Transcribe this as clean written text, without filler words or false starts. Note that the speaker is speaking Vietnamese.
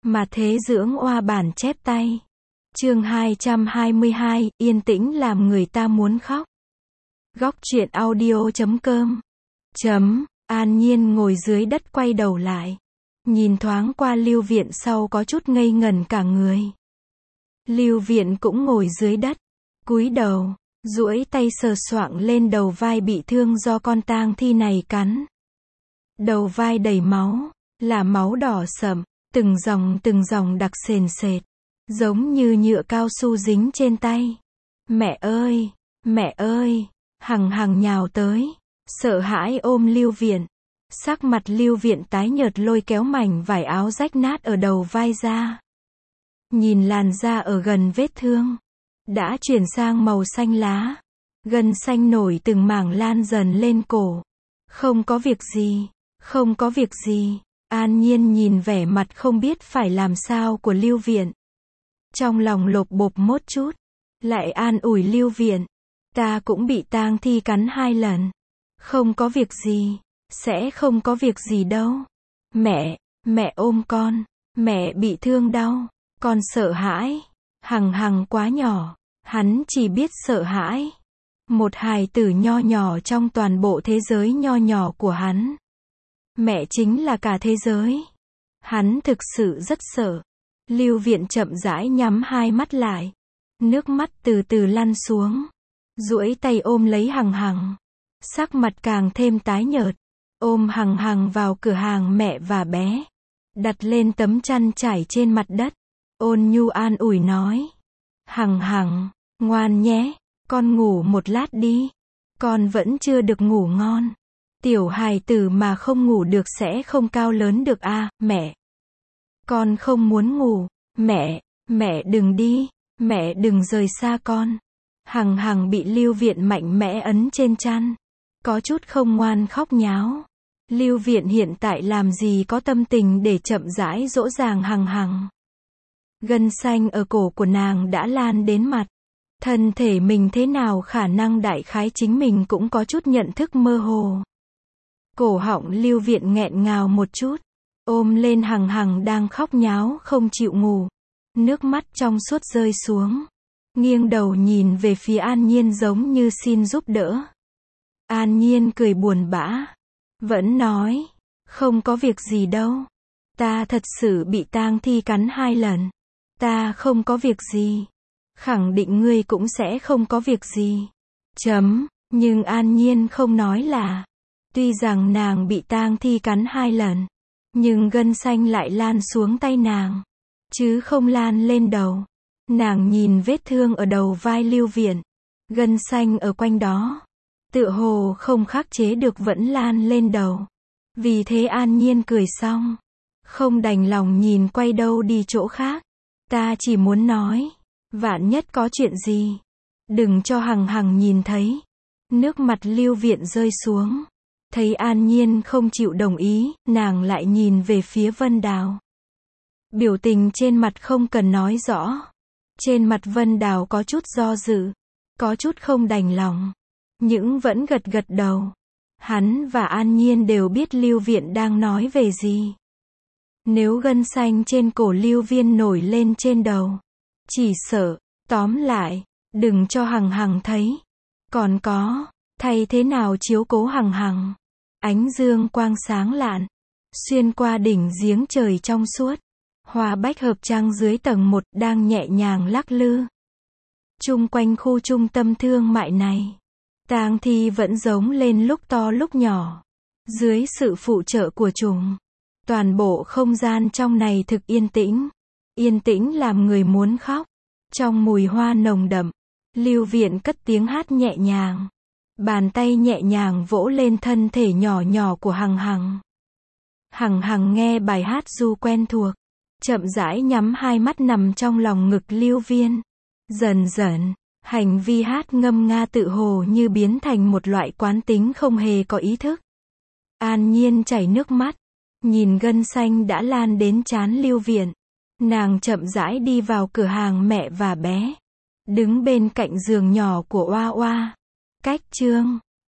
Mà thế dưỡng oa bản chép tay. Chương 222, yên tĩnh làm người ta muốn khóc. Góc truyện audio.com. An Nhiên ngồi dưới đất quay đầu lại. Nhìn thoáng qua Lưu Viện sau có chút ngây ngẩn cả người. Lưu Viện cũng ngồi dưới đất, cúi đầu, duỗi tay sờ soạng lên đầu vai bị thương do con tang thi này cắn. Đầu vai đầy máu, là máu đỏ sậm, từng dòng đặc sền sệt, giống như nhựa cao su dính trên tay. Mẹ ơi, Hằng nhào tới, sợ hãi ôm Lưu Viện. Sắc mặt Lưu Viện tái nhợt lôi kéo mảnh vải áo rách nát ở đầu vai ra. Nhìn làn da ở gần vết thương, đã chuyển sang màu xanh lá. Gân xanh nổi từng mảng lan dần lên cổ. Không có việc gì. An Nhiên nhìn vẻ mặt không biết phải làm sao của Lưu Viện. Trong lòng lộp bộp một chút, lại an ủi Lưu Viện. Ta cũng bị tang thi cắn 2 lần. Không có việc gì, sẽ không có việc gì đâu. Mẹ ôm con, mẹ bị thương đau, con sợ hãi. Hằng quá nhỏ, hắn chỉ biết sợ hãi. Một hài tử nho nhỏ trong toàn bộ thế giới nho nhỏ của hắn. Mẹ chính là cả thế giới. Hắn thực sự rất sợ. Lưu Viện chậm rãi nhắm hai mắt lại. Nước mắt từ từ lăn xuống. Duỗi tay ôm lấy Hằng. Sắc mặt càng thêm tái nhợt. Ôm Hằng vào cửa hàng mẹ và bé. Đặt lên tấm chăn trải trên mặt đất. Ôn nhu an ủi nói. Hằng, ngoan nhé, con ngủ một lát đi. Con vẫn chưa được ngủ ngon. Tiểu hài tử mà không ngủ được sẽ không cao lớn được à, mẹ. Con không muốn ngủ. Mẹ đừng đi. Mẹ đừng rời xa con. Hằng bị Lưu Viện mạnh mẽ ấn trên chăn. Có chút không ngoan khóc nháo. Lưu Viện hiện tại làm gì có tâm tình để chậm rãi dỗ dàng Hằng. Gân xanh ở cổ của nàng đã lan đến mặt. Thân thể mình thế nào khả năng đại khái chính mình cũng có chút nhận thức mơ hồ. Cổ họng Lưu Viện nghẹn ngào một chút. Ôm lên Hằng đang khóc nháo không chịu ngủ. Nước mắt trong suốt rơi xuống. Nghiêng đầu nhìn về phía An Nhiên giống như xin giúp đỡ. An Nhiên cười buồn bã. Vẫn nói. Không có việc gì đâu. Ta thật sự bị tang thi cắn 2 lần. Ta không có việc gì. Khẳng định ngươi cũng sẽ không có việc gì. Nhưng An Nhiên không nói là. Tuy rằng nàng bị tang thi cắn 2 lần. Nhưng gân xanh lại lan xuống tay nàng. Chứ không lan lên đầu. Nàng nhìn vết thương ở đầu vai Lưu Viện. Gân xanh ở quanh đó. Tựa hồ không khắc chế được vẫn lan lên đầu. Vì thế An Nhiên cười xong. Không đành lòng nhìn quay đâu đi chỗ khác. Ta chỉ muốn nói. Vạn nhất có chuyện gì. Đừng cho Hằng nhìn thấy. Nước mặt Lưu Viện rơi xuống. Thấy An Nhiên không chịu đồng ý, nàng lại nhìn về phía Vân Đào. Biểu tình trên mặt không cần nói rõ. Trên mặt Vân Đào có chút do dự. Có chút không đành lòng. Nhưng vẫn gật đầu. Hắn và An Nhiên đều biết Lưu Viện đang nói về gì. Nếu gân xanh trên cổ Lưu Viên nổi lên trên đầu. Chỉ sợ, tóm lại, đừng cho Hằng thấy. Còn có, thay thế nào chiếu cố Hằng. Ánh dương quang sáng lạn. Xuyên qua đỉnh giếng trời trong suốt. Hoa bách hợp trăng dưới tầng 1 đang nhẹ nhàng lắc lư. Chung quanh khu trung tâm thương mại này. Tang thi vẫn giống lên lúc to lúc nhỏ. Dưới sự phụ trợ của chúng. Toàn bộ không gian trong này thực yên tĩnh. Yên tĩnh làm người muốn khóc. Trong mùi hoa nồng đậm. Lưu Viện cất tiếng hát nhẹ nhàng. Bàn tay nhẹ nhàng vỗ lên thân thể nhỏ của Hằng. Hằng nghe bài hát ru quen thuộc. Chậm rãi nhắm hai mắt nằm trong lòng ngực Lưu Viên. Dần dần, hành vi hát ngâm nga tự hồ như biến thành một loại quán tính không hề có ý thức. An Nhiên chảy nước mắt. Nhìn gân xanh đã lan đến trán Lưu Viện. Nàng chậm rãi đi vào cửa hàng mẹ và bé. Đứng bên cạnh giường nhỏ của Oa. Cách chương